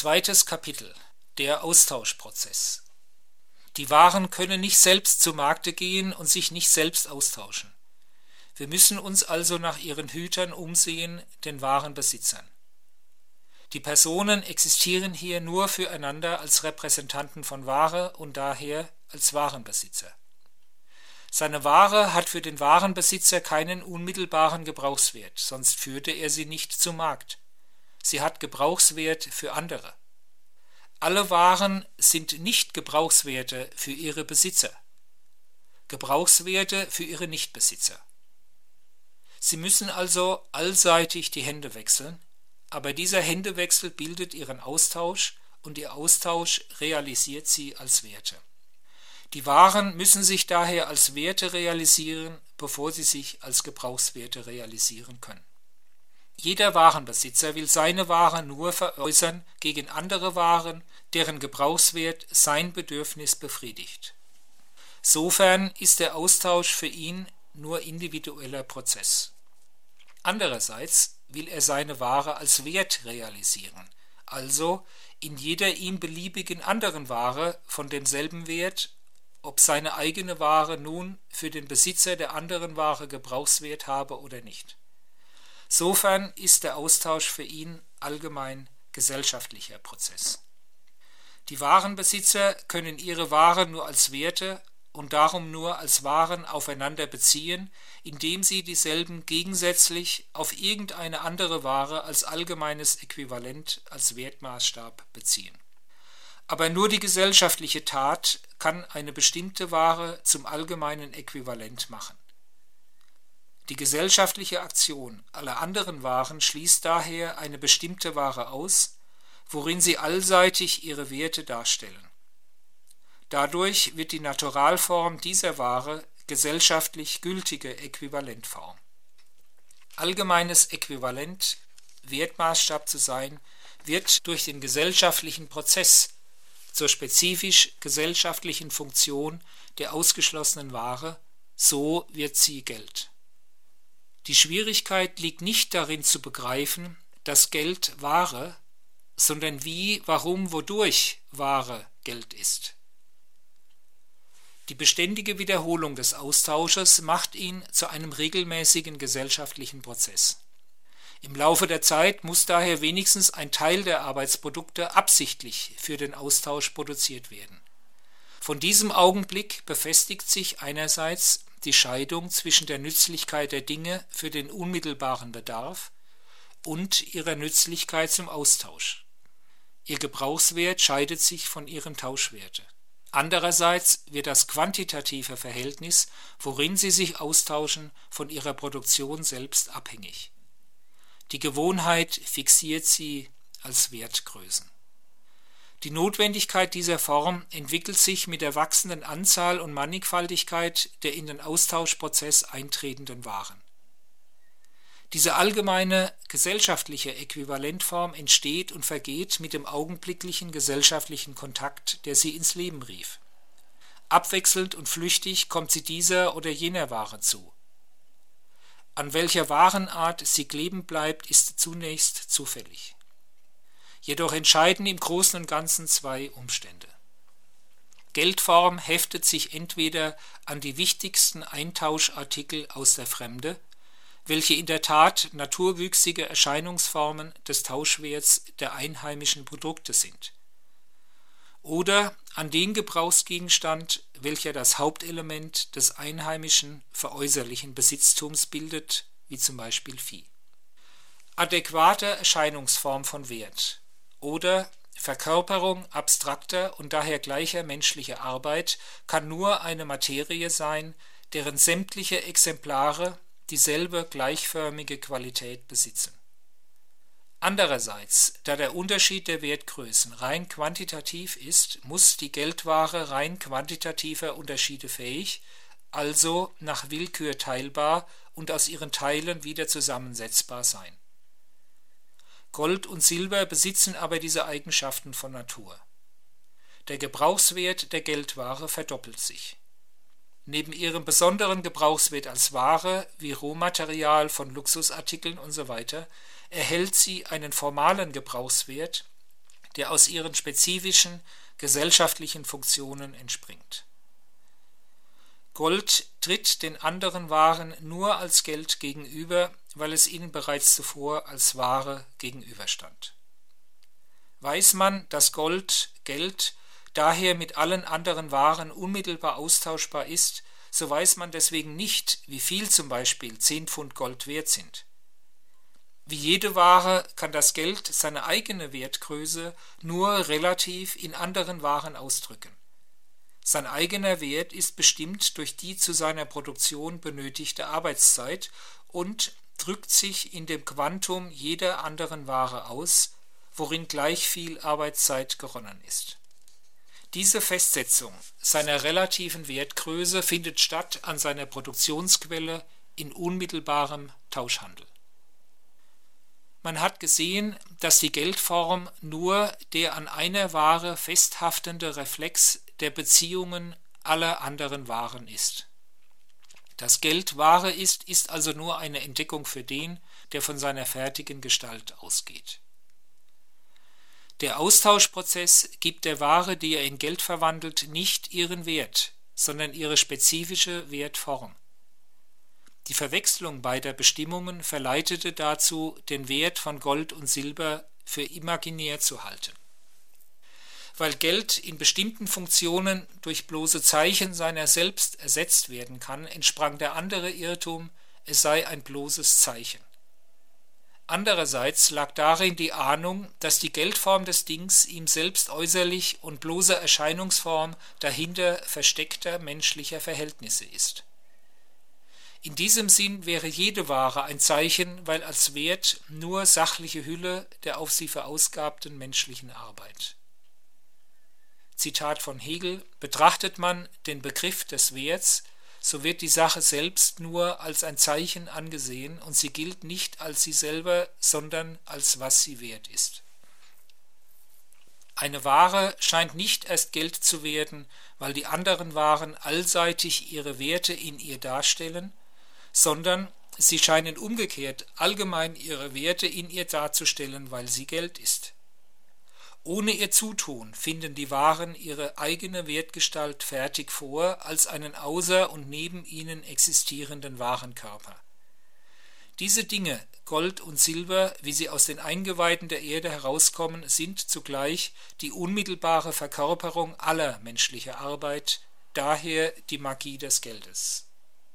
Zweites Kapitel: Der Austauschprozess. Die Waren können nicht selbst zu Markte gehen und sich nicht selbst austauschen. Wir müssen uns also nach ihren Hütern umsehen, den wahren Besitzern. Die Personen existieren hier nur füreinander als Repräsentanten von Ware und daher als Warenbesitzer. Seine Ware hat für den Warenbesitzer keinen unmittelbaren Gebrauchswert, sonst führte er sie nicht zu Markt. Sie hat Gebrauchswert für andere. Alle Waren sind nicht Gebrauchswerte für ihre Besitzer, Gebrauchswerte für ihre Nichtbesitzer. Sie müssen also allseitig die Hände wechseln, aber dieser Händewechsel bildet ihren Austausch und ihr Austausch realisiert sie als Werte. Die Waren müssen sich daher als Werte realisieren, bevor sie sich als Gebrauchswerte realisieren können. Jeder Warenbesitzer will seine Ware nur veräußern gegen andere Waren, deren Gebrauchswert sein Bedürfnis befriedigt. Sofern ist der Austausch für ihn nur individueller Prozess. Andererseits will er seine Ware als Wert realisieren, also in jeder ihm beliebigen anderen Ware von demselben Wert, ob seine eigene Ware nun für den Besitzer der anderen Ware Gebrauchswert habe oder nicht. Sofern ist der Austausch für ihn allgemein gesellschaftlicher Prozess. Die Warenbesitzer können ihre Ware nur als Werte und darum nur als Waren aufeinander beziehen, indem sie dieselben gegensätzlich auf irgendeine andere Ware als allgemeines Äquivalent, als Wertmaßstab beziehen. Aber nur die gesellschaftliche Tat kann eine bestimmte Ware zum allgemeinen Äquivalent machen. Die gesellschaftliche Aktion aller anderen Waren schließt daher eine bestimmte Ware aus, worin sie allseitig ihre Werte darstellen. Dadurch wird die Naturalform dieser Ware gesellschaftlich gültige Äquivalentform. Allgemeines Äquivalent, Wertmaßstab zu sein, wird durch den gesellschaftlichen Prozess zur spezifisch gesellschaftlichen Funktion der ausgeschlossenen Ware, so wird sie Geld. Die Schwierigkeit liegt nicht darin zu begreifen, dass Geld Ware, sondern wie, warum, wodurch Ware Geld ist. Die beständige Wiederholung des Austausches macht ihn zu einem regelmäßigen gesellschaftlichen Prozess. Im Laufe der Zeit muss daher wenigstens ein Teil der Arbeitsprodukte absichtlich für den Austausch produziert werden. Von diesem Augenblick befestigt sich einerseits die Scheidung zwischen der Nützlichkeit der Dinge für den unmittelbaren Bedarf und ihrer Nützlichkeit zum Austausch. Ihr Gebrauchswert scheidet sich von ihrem Tauschwerte. Andererseits wird das quantitative Verhältnis, worin sie sich austauschen, von ihrer Produktion selbst abhängig. Die Gewohnheit fixiert sie als Wertgrößen. Die Notwendigkeit dieser Form entwickelt sich mit der wachsenden Anzahl und Mannigfaltigkeit der in den Austauschprozess eintretenden Waren. Diese allgemeine gesellschaftliche Äquivalentform entsteht und vergeht mit dem augenblicklichen gesellschaftlichen Kontakt, der sie ins Leben rief. Abwechselnd und flüchtig kommt sie dieser oder jener Ware zu. An welcher Warenart sie kleben bleibt, ist zunächst zufällig. Jedoch entscheiden im Großen und Ganzen zwei Umstände. Geldform heftet sich entweder an die wichtigsten Eintauschartikel aus der Fremde, welche in der Tat naturwüchsige Erscheinungsformen des Tauschwerts der einheimischen Produkte sind, oder an den Gebrauchsgegenstand, welcher das Hauptelement des einheimischen veräußerlichen Besitztums bildet, wie zum Beispiel Vieh. Adäquate Erscheinungsform von Wert oder Verkörperung abstrakter und daher gleicher menschlicher Arbeit kann nur eine Materie sein, deren sämtliche Exemplare dieselbe gleichförmige Qualität besitzen. Andererseits, da der Unterschied der Wertgrößen rein quantitativ ist, muss die Geldware rein quantitativer Unterschiede fähig, also nach Willkür teilbar und aus ihren Teilen wieder zusammensetzbar sein. Gold und Silber besitzen aber diese Eigenschaften von Natur. Der Gebrauchswert der Geldware verdoppelt sich. Neben ihrem besonderen Gebrauchswert als Ware, wie Rohmaterial von Luxusartikeln usw., erhält sie einen formalen Gebrauchswert, der aus ihren spezifischen gesellschaftlichen Funktionen entspringt. Gold tritt den anderen Waren nur als Geld gegenüber, weil es ihnen bereits zuvor als Ware gegenüberstand. Weiß man, dass Gold, Geld, daher mit allen anderen Waren unmittelbar austauschbar ist, so weiß man deswegen nicht, wie viel zum Beispiel 10 Pfund Gold wert sind. Wie jede Ware kann das Geld seine eigene Wertgröße nur relativ in anderen Waren ausdrücken. Sein eigener Wert ist bestimmt durch die zu seiner Produktion benötigte Arbeitszeit und drückt sich in dem Quantum jeder anderen Ware aus, worin gleich viel Arbeitszeit geronnen ist. Diese Festsetzung seiner relativen Wertgröße findet statt an seiner Produktionsquelle in unmittelbarem Tauschhandel. Man hat gesehen, dass die Geldform nur der an einer Ware festhaftende Reflex der Beziehungen aller anderen Waren ist. Dass Geld Ware ist, ist also nur eine Entdeckung für den, der von seiner fertigen Gestalt ausgeht. Der Austauschprozess gibt der Ware, die er in Geld verwandelt, nicht ihren Wert, sondern ihre spezifische Wertform. Die Verwechslung beider Bestimmungen verleitete dazu, den Wert von Gold und Silber für imaginär zu halten. Weil Geld in bestimmten Funktionen durch bloße Zeichen seiner selbst ersetzt werden kann, entsprang der andere Irrtum, es sei ein bloßes Zeichen. Andererseits lag darin die Ahnung, dass die Geldform des Dings ihm selbst äußerlich und bloße Erscheinungsform dahinter versteckter menschlicher Verhältnisse ist. In diesem Sinn wäre jede Ware ein Zeichen, weil als Wert nur sachliche Hülle der auf sie verausgabten menschlichen Arbeit. Zitat von Hegel: Betrachtet man den Begriff des Werts, so wird die Sache selbst nur als ein Zeichen angesehen und sie gilt nicht als sie selber, sondern als was sie wert ist. Eine Ware scheint nicht erst Geld zu werden, weil die anderen Waren allseitig ihre Werte in ihr darstellen, sondern sie scheinen umgekehrt allgemein ihre Werte in ihr darzustellen, weil sie Geld ist. Ohne ihr Zutun finden die Waren ihre eigene Wertgestalt fertig vor als einen außer und neben ihnen existierenden Warenkörper. Diese Dinge, Gold und Silber, wie sie aus den Eingeweiden der Erde herauskommen, sind zugleich die unmittelbare Verkörperung aller menschlicher Arbeit, daher die Magie des Geldes.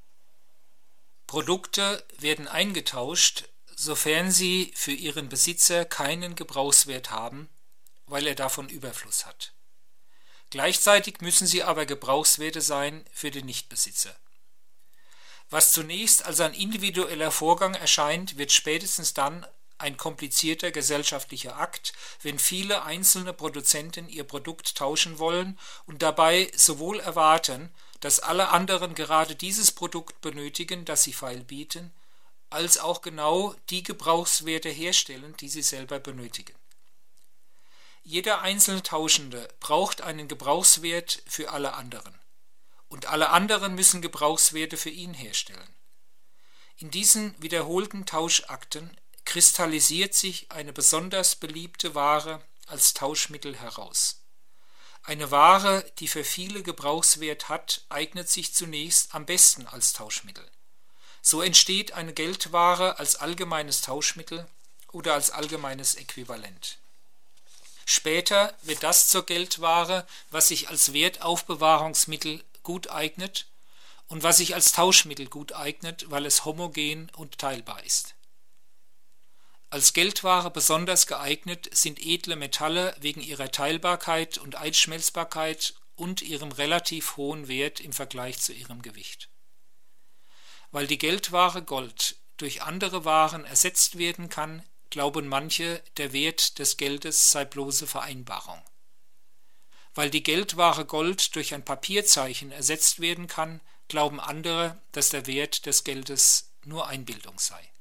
Produkte werden eingetauscht, sofern sie für ihren Besitzer keinen Gebrauchswert haben, weil er davon Überfluss hat. Gleichzeitig müssen sie aber Gebrauchswerte sein für den Nichtbesitzer. Was zunächst als ein individueller Vorgang erscheint, wird spätestens dann ein komplizierter gesellschaftlicher Akt, wenn viele einzelne Produzenten ihr Produkt tauschen wollen und dabei sowohl erwarten, dass alle anderen gerade dieses Produkt benötigen, das sie feilbieten, als auch genau die Gebrauchswerte herstellen, die sie selber benötigen. Jeder einzelne Tauschende braucht einen Gebrauchswert für alle anderen. Und alle anderen müssen Gebrauchswerte für ihn herstellen. In diesen wiederholten Tauschakten kristallisiert sich eine besonders beliebte Ware als Tauschmittel heraus. Eine Ware, die für viele Gebrauchswert hat, eignet sich zunächst am besten als Tauschmittel. So entsteht eine Geldware als allgemeines Tauschmittel oder als allgemeines Äquivalent. Später wird das zur Geldware, was sich als Wertaufbewahrungsmittel gut eignet und was sich als Tauschmittel gut eignet, weil es homogen und teilbar ist. Als Geldware besonders geeignet sind edle Metalle wegen ihrer Teilbarkeit und Einschmelzbarkeit und ihrem relativ hohen Wert im Vergleich zu ihrem Gewicht. Weil die Geldware Gold durch andere Waren ersetzt werden kann, glauben manche, der Wert des Geldes sei bloße Vereinbarung. Weil die Geldware Gold durch ein Papierzeichen ersetzt werden kann, glauben andere, dass der Wert des Geldes nur Einbildung sei.